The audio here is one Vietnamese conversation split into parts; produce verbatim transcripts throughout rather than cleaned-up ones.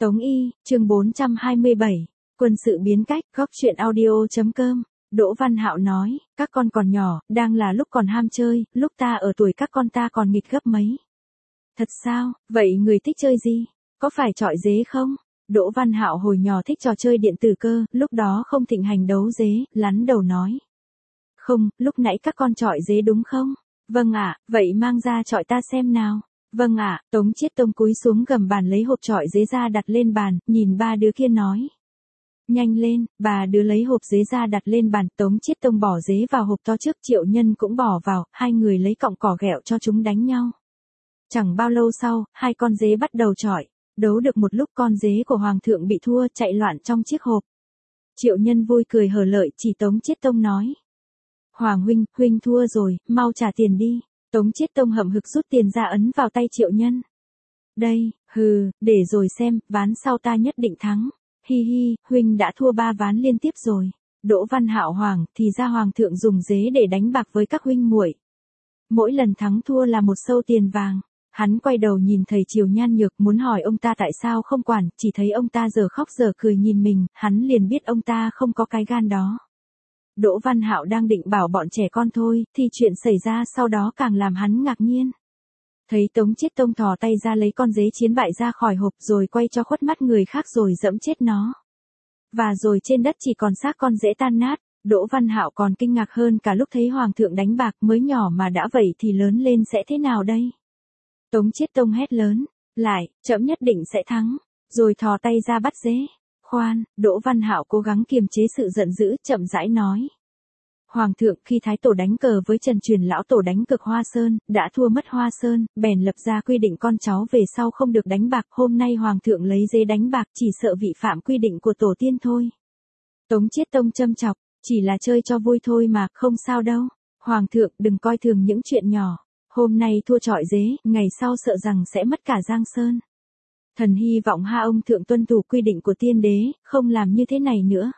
Tống Y, chương bốn trăm hai mươi bảy, quân sự biến cách, góc truyện audio.com. Đỗ Văn Hạo nói, các con còn nhỏ, đang là lúc còn ham chơi, lúc ta ở tuổi các con ta còn nghịch gấp mấy. Thật sao, vậy người thích chơi gì? Có phải chọi dế không? Đỗ Văn Hạo hồi nhỏ thích trò chơi điện tử cơ, lúc đó không thịnh hành đấu dế, lắn đầu nói. Không, lúc nãy các con chọi dế đúng không? Vâng ạ, vậy mang ra chọi ta xem nào. Vâng ạ, Tống Chiết Tông cúi xuống gầm bàn lấy hộp chọi dế ra đặt lên bàn, nhìn ba đứa kia nói. Nhanh lên, bà đứa lấy hộp dế ra đặt lên bàn, Tống Chiết Tông bỏ dế vào hộp to trước, Triệu Nhân cũng bỏ vào, hai người lấy cọng cỏ ghẹo cho chúng đánh nhau. Chẳng bao lâu sau, hai con dế bắt đầu chọi, đấu được một lúc con dế của Hoàng thượng bị thua chạy loạn trong chiếc hộp. Triệu Nhân vui cười hở lợi chỉ Tống Chiết Tông nói. Hoàng huynh, huynh thua rồi, mau trả tiền đi. Tống Chiết Tông hậm hực rút tiền ra ấn vào tay Triệu Nhân. Đây, hừ, để rồi xem, ván sau ta nhất định thắng. Hi hi, huynh đã thua ba ván liên tiếp rồi. Đỗ Văn Hạo Hoàng, thì ra Hoàng thượng dùng dế để đánh bạc với các huynh muội. Mỗi lần thắng thua là một sâu tiền vàng. Hắn quay đầu nhìn thầy Triều Nhan Nhược muốn hỏi ông ta tại sao không quản, chỉ thấy ông ta giờ khóc giờ cười nhìn mình, hắn liền biết ông ta không có cái gan đó. Đỗ Văn Hạo đang định bảo bọn trẻ con thôi, thì chuyện xảy ra sau đó càng làm hắn ngạc nhiên. Thấy Tống Chiết Tông thò tay ra lấy con dế chiến bại ra khỏi hộp rồi quay cho khuất mắt người khác rồi dẫm chết nó. Và rồi trên đất chỉ còn xác con dế tan nát, Đỗ Văn Hạo còn kinh ngạc hơn cả lúc thấy Hoàng thượng đánh bạc, mới nhỏ mà đã vậy thì lớn lên sẽ thế nào đây? Tống Chiết Tông hét lớn, lại, trẫm nhất định sẽ thắng, rồi thò tay ra bắt dế. Khoan, Đỗ Văn Hạo cố gắng kiềm chế sự giận dữ, chậm rãi nói. Hoàng thượng khi Thái Tổ đánh cờ với Trần Truyền Lão Tổ đánh cược Hoa Sơn, đã thua mất Hoa Sơn, bèn lập ra quy định con cháu về sau không được đánh bạc. Hôm nay Hoàng thượng lấy dế đánh bạc chỉ sợ vi phạm quy định của tổ tiên thôi. Tống Chiết Tông châm chọc, chỉ là chơi cho vui thôi mà, không sao đâu. Hoàng thượng đừng coi thường những chuyện nhỏ. Hôm nay thua chọi dế, ngày sau sợ rằng sẽ mất cả Giang Sơn. Thần hy vọng ha ông thượng tuân thủ quy định của tiên đế, không làm như thế này nữa.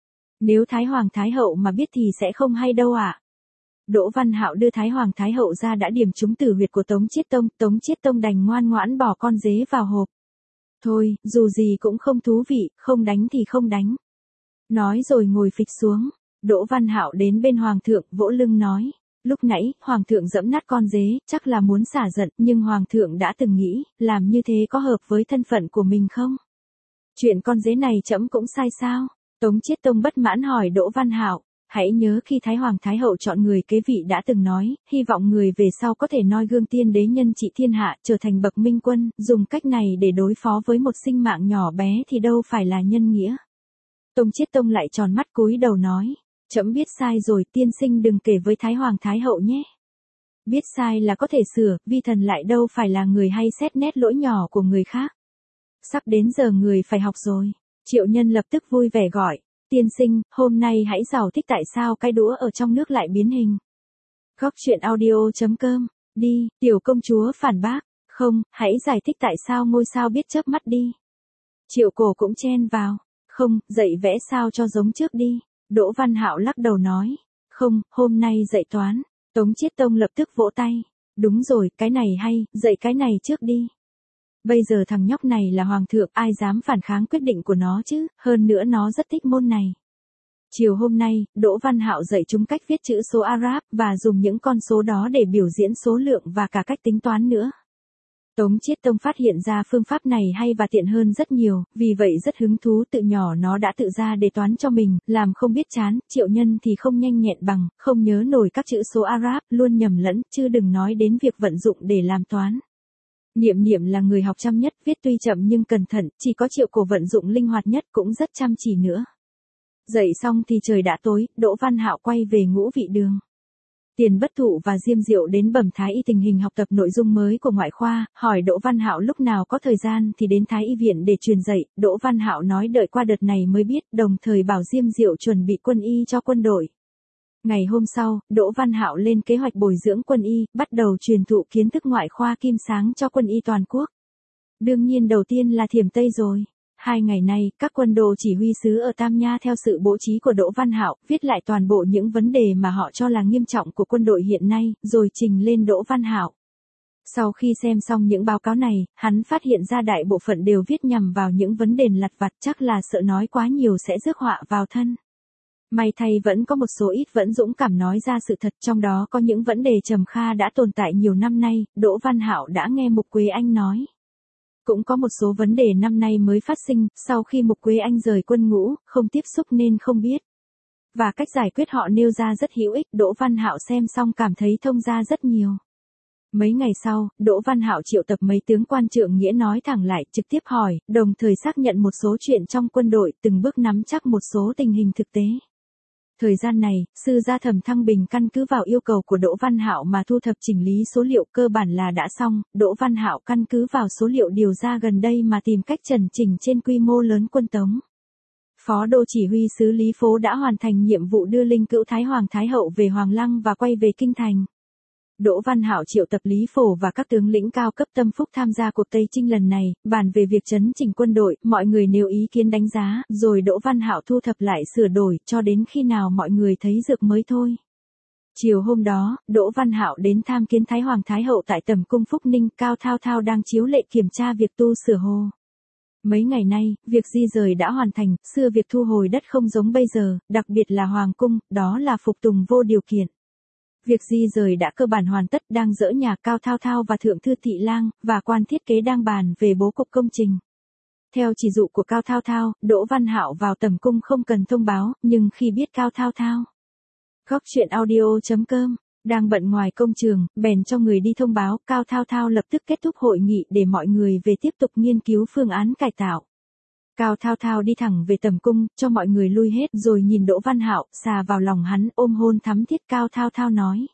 Nếu Thái Hoàng Thái Hậu mà biết thì sẽ không hay đâu ạ. À. Đỗ Văn Hạo đưa Thái Hoàng Thái Hậu ra đã điểm trúng tử huyệt của Tống Chiết Tông, Tống Chiết Tông đành ngoan ngoãn bỏ con dế vào hộp. Thôi, dù gì cũng không thú vị, không đánh thì không đánh. Nói rồi ngồi phịch xuống, Đỗ Văn Hạo đến bên Hoàng thượng vỗ lưng nói. Lúc nãy, Hoàng thượng giẫm nát con dế, chắc là muốn xả giận, nhưng Hoàng thượng đã từng nghĩ, làm như thế có hợp với thân phận của mình không? Chuyện con dế này trẫm cũng sai sao? Tống Chiết Tông bất mãn hỏi Đỗ Văn Hạo, hãy nhớ khi Thái Hoàng Thái Hậu chọn người kế vị đã từng nói, hy vọng người về sau có thể noi gương tiên đế nhân trị thiên hạ, trở thành bậc minh quân, dùng cách này để đối phó với một sinh mạng nhỏ bé thì đâu phải là nhân nghĩa. Tống Chiết Tông lại tròn mắt cúi đầu nói. Trẫm biết sai rồi, tiên sinh đừng kể với Thái Hoàng Thái Hậu nhé. Biết sai là có thể sửa, vi thần lại đâu phải là người hay xét nét lỗi nhỏ của người khác. Sắp đến giờ người phải học rồi. Triệu Nhân lập tức vui vẻ gọi, tiên sinh, hôm nay hãy giải thích tại sao cái đũa ở trong nước lại biến hình. Góc truyện audio.com, đi, tiểu công chúa phản bác, không, hãy giải thích tại sao ngôi sao biết chớp mắt đi. Triệu Cổ cũng chen vào, không, dạy vẽ sao cho giống trước đi. Đỗ Văn Hạo lắc đầu nói, không, hôm nay dạy toán. Tống Chiết Tông lập tức vỗ tay, đúng rồi, cái này hay, dạy cái này trước đi. Bây giờ thằng nhóc này là Hoàng thượng, ai dám phản kháng quyết định của nó chứ, hơn nữa nó rất thích môn này. Chiều hôm nay, Đỗ Văn Hạo dạy chúng cách viết chữ số Arab, và dùng những con số đó để biểu diễn số lượng và cả cách tính toán nữa. Tống Chiết Tông phát hiện ra phương pháp này hay và tiện hơn rất nhiều, vì vậy rất hứng thú, từ nhỏ nó đã tự ra đề toán cho mình, làm không biết chán. Triệu Nhân thì không nhanh nhẹn bằng, không nhớ nổi các chữ số Arab, luôn nhầm lẫn, chứ đừng nói đến việc vận dụng để làm toán. Niệm Niệm là người học chăm nhất, viết tuy chậm nhưng cẩn thận, chỉ có Triệu Cổ vận dụng linh hoạt nhất, cũng rất chăm chỉ nữa. Dậy xong thì trời đã tối, Đỗ Văn Hạo quay về Ngũ Vị Đường. Tiền Bất Thụ và Diêm Diệu đến bẩm Thái Y tình hình học tập nội dung mới của ngoại khoa, hỏi Đỗ Văn Hạo lúc nào có thời gian thì đến Thái Y viện để truyền dạy. Đỗ Văn Hạo nói đợi qua đợt này mới biết, đồng thời bảo Diêm Diệu chuẩn bị quân y cho quân đội. Ngày hôm sau, Đỗ Văn Hạo lên kế hoạch bồi dưỡng quân y, bắt đầu truyền thụ kiến thức ngoại khoa kim sáng cho quân y toàn quốc. Đương nhiên đầu tiên là Thiểm Tây rồi. Hai ngày nay, các quân đồ chỉ huy sứ ở Tam Nha theo sự bố trí của Đỗ Văn Hạo, viết lại toàn bộ những vấn đề mà họ cho là nghiêm trọng của quân đội hiện nay, rồi trình lên Đỗ Văn Hạo. Sau khi xem xong những báo cáo này, hắn phát hiện ra đại bộ phận đều viết nhằm vào những vấn đề lặt vặt, chắc là sợ nói quá nhiều sẽ rước họa vào thân. May thay vẫn có một số ít vẫn dũng cảm nói ra sự thật, trong đó có những vấn đề trầm kha đã tồn tại nhiều năm nay, Đỗ Văn Hạo đã nghe Mục Quế Anh nói. Cũng có một số vấn đề năm nay mới phát sinh, sau khi Mục Quế Anh rời quân ngũ, không tiếp xúc nên không biết. Và cách giải quyết họ nêu ra rất hữu ích, Đỗ Văn Hạo xem xong cảm thấy thông ra rất nhiều. Mấy ngày sau, Đỗ Văn Hạo triệu tập mấy tướng quan trượng nghĩa nói thẳng lại, trực tiếp hỏi, đồng thời xác nhận một số chuyện trong quân đội, từng bước nắm chắc một số tình hình thực tế. Thời gian này, sư gia Thẩm Thăng Bình căn cứ vào yêu cầu của Đỗ Văn Hạo mà thu thập chỉnh lý số liệu cơ bản là đã xong, Đỗ Văn Hạo căn cứ vào số liệu điều ra gần đây mà tìm cách chẩn chỉnh trên quy mô lớn quân Tống. Phó Đô chỉ huy sứ Lý Phố đã hoàn thành nhiệm vụ đưa linh cữu Thái Hoàng Thái Hậu về Hoàng Lăng và quay về Kinh Thành. Đỗ Văn Hạo triệu tập Lý Phổ và các tướng lĩnh cao cấp tâm phúc tham gia cuộc Tây Chinh lần này, bàn về việc chấn chỉnh quân đội, mọi người nêu ý kiến đánh giá, rồi Đỗ Văn Hạo thu thập lại sửa đổi, cho đến khi nào mọi người thấy dược mới thôi. Chiều hôm đó, Đỗ Văn Hạo đến tham kiến Thái Hoàng Thái Hậu tại Tầm cung Phúc Ninh, Cao Thao Thao đang chiếu lệ kiểm tra việc tu sửa hồ. Mấy ngày nay, việc di rời đã hoàn thành, xưa việc thu hồi đất không giống bây giờ, đặc biệt là Hoàng cung, đó là phục tùng vô điều kiện. Việc di rời đã cơ bản hoàn tất, đang dỡ nhà Cao Thao Thao và Thượng thư Thị Lang, và quan thiết kế đang bàn về bố cục công trình. Theo chỉ dụ của Cao Thao Thao, Đỗ Văn Hạo vào Tầm cung không cần thông báo, nhưng khi biết Cao Thao Thao, góc truyện audio chấm com, đang bận ngoài công trường, bèn cho người đi thông báo, Cao Thao Thao lập tức kết thúc hội nghị để mọi người về tiếp tục nghiên cứu phương án cải tạo. Cao Thao Thao đi thẳng về Tầm cung, cho mọi người lui hết rồi nhìn Đỗ Văn Hạo, xà vào lòng hắn, ôm hôn thắm thiết. Cao Thao Thao nói.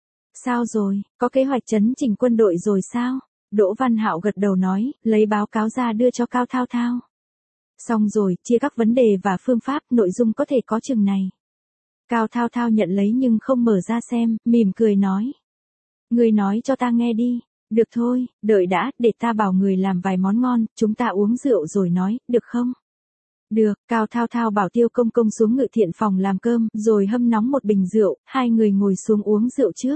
Sao rồi, có kế hoạch chấn chỉnh quân đội rồi sao? Đỗ Văn Hạo gật đầu nói, lấy báo cáo ra đưa cho Cao Thao Thao. Xong rồi, chia các vấn đề và phương pháp, nội dung có thể có chừng này. Cao Thao Thao nhận lấy nhưng không mở ra xem, mỉm cười nói. Người nói cho ta nghe đi. Được thôi, đợi đã, để ta bảo người làm vài món ngon, chúng ta uống rượu rồi nói, được không? Được, Cao Thao Thao bảo Tiêu Công Công xuống ngự thiện phòng làm cơm, rồi hâm nóng một bình rượu, hai người ngồi xuống uống rượu trước.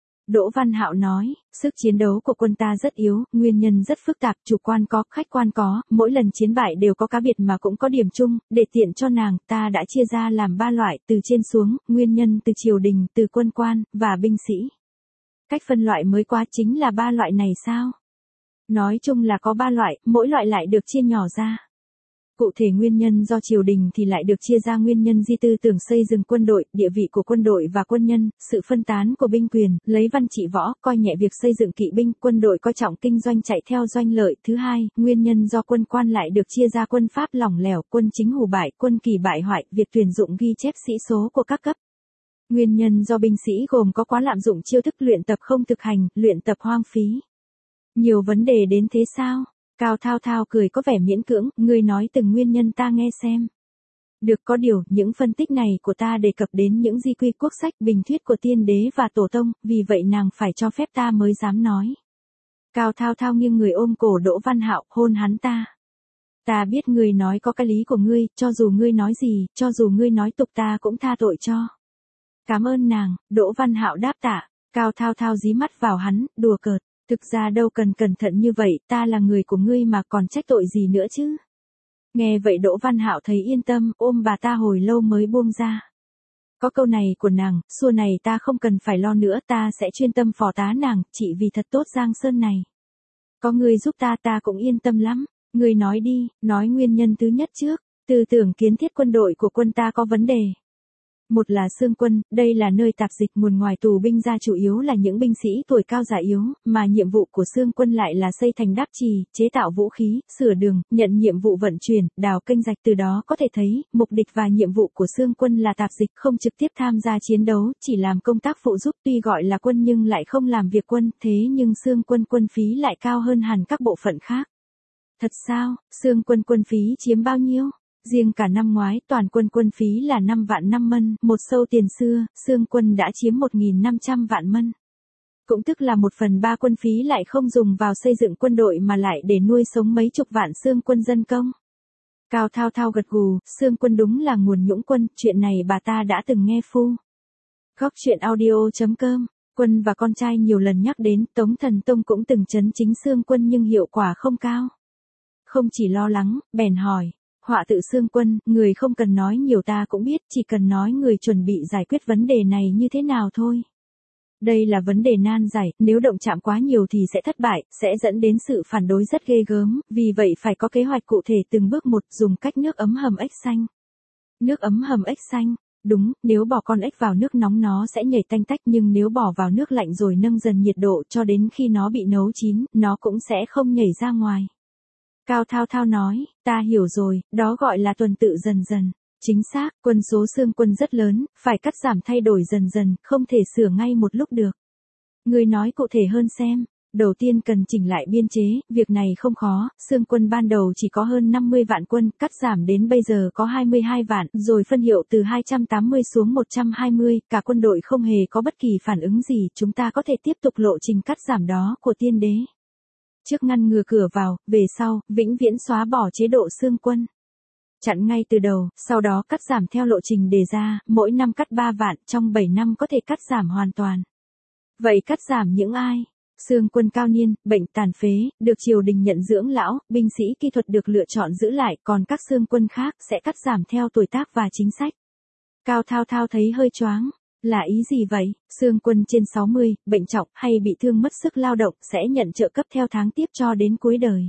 Đỗ Văn Hạo nói, sức chiến đấu của quân ta rất yếu, nguyên nhân rất phức tạp, chủ quan có, khách quan có, mỗi lần chiến bại đều có cá biệt mà cũng có điểm chung, để tiện cho nàng, ta đã chia ra làm ba loại, từ trên xuống, nguyên nhân từ triều đình, từ quân quan, và binh sĩ. Cách phân loại mới quá, chính là ba loại này sao? Nói chung là có ba loại, mỗi loại lại được chia nhỏ ra. Cụ thể nguyên nhân do triều đình thì lại được chia ra nguyên nhân di tư tưởng xây dựng quân đội, địa vị của quân đội và quân nhân, sự phân tán của binh quyền, lấy văn trị võ, coi nhẹ việc xây dựng kỵ binh, quân đội coi trọng kinh doanh chạy theo doanh lợi. Thứ hai, nguyên nhân do quân quan lại được chia ra quân pháp lỏng lẻo, quân chính hủ bại, quân kỳ bại hoại, việc tuyển dụng ghi chép sĩ số của các cấp. Nguyên nhân do binh sĩ gồm có quá lạm dụng chiêu thức, luyện tập không thực hành, luyện tập hoang phí. Nhiều vấn đề đến thế sao? Cao Thao Thao cười có vẻ miễn cưỡng, ngươi nói từng nguyên nhân ta nghe xem. Được, có điều, những phân tích này của ta đề cập đến những di quy quốc sách, bình thuyết của tiên đế và tổ tông, vì vậy nàng phải cho phép ta mới dám nói. Cao Thao Thao nghiêng người ôm cổ Đỗ Văn Hạo, hôn hắn ta. Ta biết ngươi nói có cái lý của ngươi, cho dù ngươi nói gì, cho dù ngươi nói tục ta cũng tha tội cho. Cảm ơn nàng, Đỗ Văn Hạo đáp tạ. Cao Thao Thao dí mắt vào hắn, đùa cợt. Thực ra đâu cần cẩn thận như vậy, ta là người của ngươi mà còn trách tội gì nữa chứ. Nghe vậy Đỗ Văn Hạo thấy yên tâm, ôm bà ta hồi lâu mới buông ra. Có câu này của nàng, xua này ta không cần phải lo nữa, ta sẽ chuyên tâm phò tá nàng, chỉ vì thật tốt Giang Sơn này. Có ngươi giúp ta ta cũng yên tâm lắm, ngươi nói đi, nói nguyên nhân thứ nhất trước, tư tưởng kiến thiết quân đội của quân ta có vấn đề. Một là xương quân, đây là nơi tạp dịch, nguồn ngoài tù binh ra chủ yếu là những binh sĩ tuổi cao già yếu, mà nhiệm vụ của xương quân lại là xây thành đáp trì, chế tạo vũ khí, sửa đường, nhận nhiệm vụ vận chuyển, đào kênh rạch. Từ đó có thể thấy, mục đích và nhiệm vụ của xương quân là tạp dịch, không trực tiếp tham gia chiến đấu, chỉ làm công tác phụ giúp, tuy gọi là quân nhưng lại không làm việc quân, thế nhưng xương quân quân phí lại cao hơn hẳn các bộ phận khác. Thật sao, xương quân quân phí chiếm bao nhiêu? Riêng cả năm ngoái toàn quân quân phí là năm vạn năm mân, một sâu tiền xưa, xương quân đã chiếm một nghìn năm trăm vạn mân. Cũng tức là một phần ba quân phí lại không dùng vào xây dựng quân đội mà lại để nuôi sống mấy chục vạn xương quân dân công. Cao Thao Thao gật gù, xương quân đúng là nguồn nhũng quân, chuyện này bà ta đã từng nghe phu. Góc truyện audio chấm com Quân và con trai nhiều lần nhắc đến, Tống Thần Tông cũng từng chấn chính Sương Quân nhưng hiệu quả không cao. Không chỉ lo lắng, bèn hỏi, họa tự Sương Quân, người không cần nói nhiều ta cũng biết, chỉ cần nói người chuẩn bị giải quyết vấn đề này như thế nào thôi. Đây là vấn đề nan giải, nếu động chạm quá nhiều thì sẽ thất bại, sẽ dẫn đến sự phản đối rất ghê gớm, vì vậy phải có kế hoạch cụ thể từng bước một, dùng cách nước ấm hầm ếch xanh. Nước ấm hầm ếch xanh, đúng, nếu bỏ con ếch vào nước nóng nó sẽ nhảy tanh tách, nhưng nếu bỏ vào nước lạnh rồi nâng dần nhiệt độ cho đến khi nó bị nấu chín, nó cũng sẽ không nhảy ra ngoài. Cao Thao Thao nói, ta hiểu rồi, đó gọi là tuần tự dần dần. Chính xác, quân số Sương Quân rất lớn, phải cắt giảm thay đổi dần dần, không thể sửa ngay một lúc được. Người nói cụ thể hơn xem. Đầu tiên cần chỉnh lại biên chế, việc này không khó, Sương Quân ban đầu chỉ có hơn năm mươi vạn quân, cắt giảm đến bây giờ có hai mươi hai vạn, rồi phân hiệu từ hai trăm tám mươi xuống một trăm hai mươi, cả quân đội không hề có bất kỳ phản ứng gì, chúng ta có thể tiếp tục lộ trình cắt giảm đó của tiên đế. Trước ngăn ngừa cửa vào, về sau, vĩnh viễn xóa bỏ chế độ Sương Quân. Chặn ngay từ đầu, sau đó cắt giảm theo lộ trình đề ra, mỗi năm cắt ba vạn, trong bảy năm có thể cắt giảm hoàn toàn. Vậy cắt giảm những ai? Sương Quân cao niên, bệnh tàn phế, được triều đình nhận dưỡng lão, binh sĩ kỹ thuật được lựa chọn giữ lại, còn các Sương Quân khác sẽ cắt giảm theo tuổi tác và chính sách. Cao Thao Thao thấy hơi choáng. Là ý gì vậy? Sương Quân trên sáu mươi, bệnh trọng hay bị thương mất sức lao động sẽ nhận trợ cấp theo tháng tiếp cho đến cuối đời.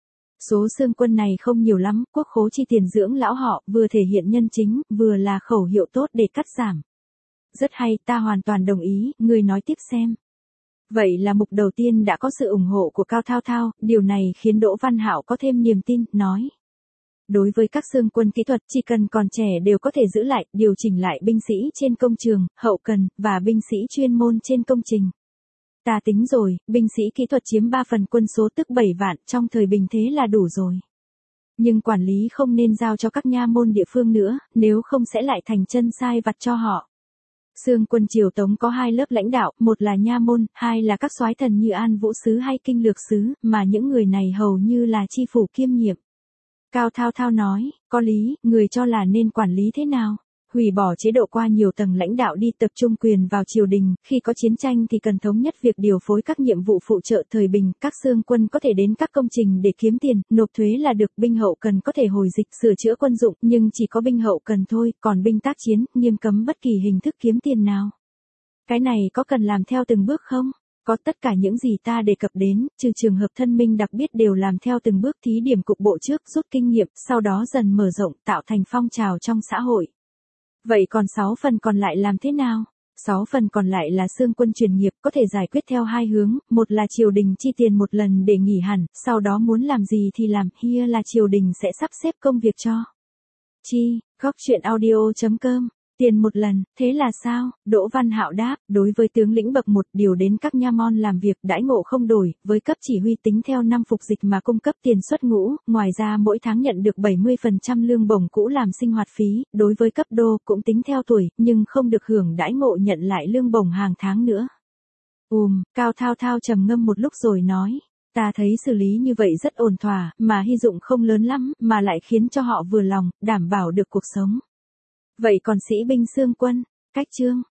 Số Sương Quân này không nhiều lắm, quốc khố chi tiền dưỡng lão họ, vừa thể hiện nhân chính, vừa là khẩu hiệu tốt để cắt giảm. Rất hay, ta hoàn toàn đồng ý, người nói tiếp xem. Vậy là mục đầu tiên đã có sự ủng hộ của Cao Thao Thao, điều này khiến Đỗ Văn Hạo có thêm niềm tin, nói. Đối với các Sương Quân kỹ thuật, chỉ cần còn trẻ đều có thể giữ lại, điều chỉnh lại binh sĩ trên công trường, hậu cần, và binh sĩ chuyên môn trên công trình. Ta tính rồi, binh sĩ kỹ thuật chiếm ba phần quân số tức bảy vạn, trong thời bình thế là đủ rồi. Nhưng quản lý không nên giao cho các nha môn địa phương nữa, nếu không sẽ lại thành chân sai vặt cho họ. Sương Quân triều Tống có hai lớp lãnh đạo, một là nha môn, hai là các soái thần như An Vũ Sứ hay Kinh Lược Sứ, mà những người này hầu như là chi phủ kiêm nhiệm. Cao Thao Thao nói, có lý, người cho là nên quản lý thế nào? Hủy bỏ chế độ qua nhiều tầng lãnh đạo đi, tập trung quyền vào triều đình, khi có chiến tranh thì cần thống nhất việc điều phối các nhiệm vụ phụ trợ. Thời bình, các Sương Quân có thể đến các công trình để kiếm tiền, nộp thuế là được, binh hậu cần có thể hồi dịch, sửa chữa quân dụng, nhưng chỉ có binh hậu cần thôi, còn binh tác chiến, nghiêm cấm bất kỳ hình thức kiếm tiền nào. Cái này có cần làm theo từng bước không? Có, tất cả những gì ta đề cập đến, trừ trường hợp thân minh đặc biệt đều làm theo từng bước, thí điểm cục bộ trước, rút kinh nghiệm, sau đó dần mở rộng, tạo thành phong trào trong xã hội. Vậy còn sáu phần còn lại làm thế nào? sáu phần còn lại là Sương Quân truyền nghiệp, có thể giải quyết theo hai hướng, một là triều đình chi tiền một lần để nghỉ hẳn, sau đó muốn làm gì thì làm, kia là triều đình sẽ sắp xếp công việc cho. Chi, góc truyện audio chấm com. Tiền một lần, thế là sao? Đỗ Văn Hạo đáp, đối với tướng lĩnh bậc một điều đến các nha môn làm việc đãi ngộ không đổi, với cấp chỉ huy tính theo năm phục dịch mà cung cấp tiền xuất ngũ, ngoài ra mỗi tháng nhận được bảy mươi phần trăm lương bổng cũ làm sinh hoạt phí, đối với cấp đô cũng tính theo tuổi, nhưng không được hưởng đãi ngộ nhận lại lương bổng hàng tháng nữa. Ùm, Cao Thao Thao trầm ngâm một lúc rồi nói. Ta thấy xử lý như vậy rất ổn thỏa, mà hy dụng không lớn lắm, mà lại khiến cho họ vừa lòng, đảm bảo được cuộc sống. Vậy còn sĩ binh Sương Quân, cách chương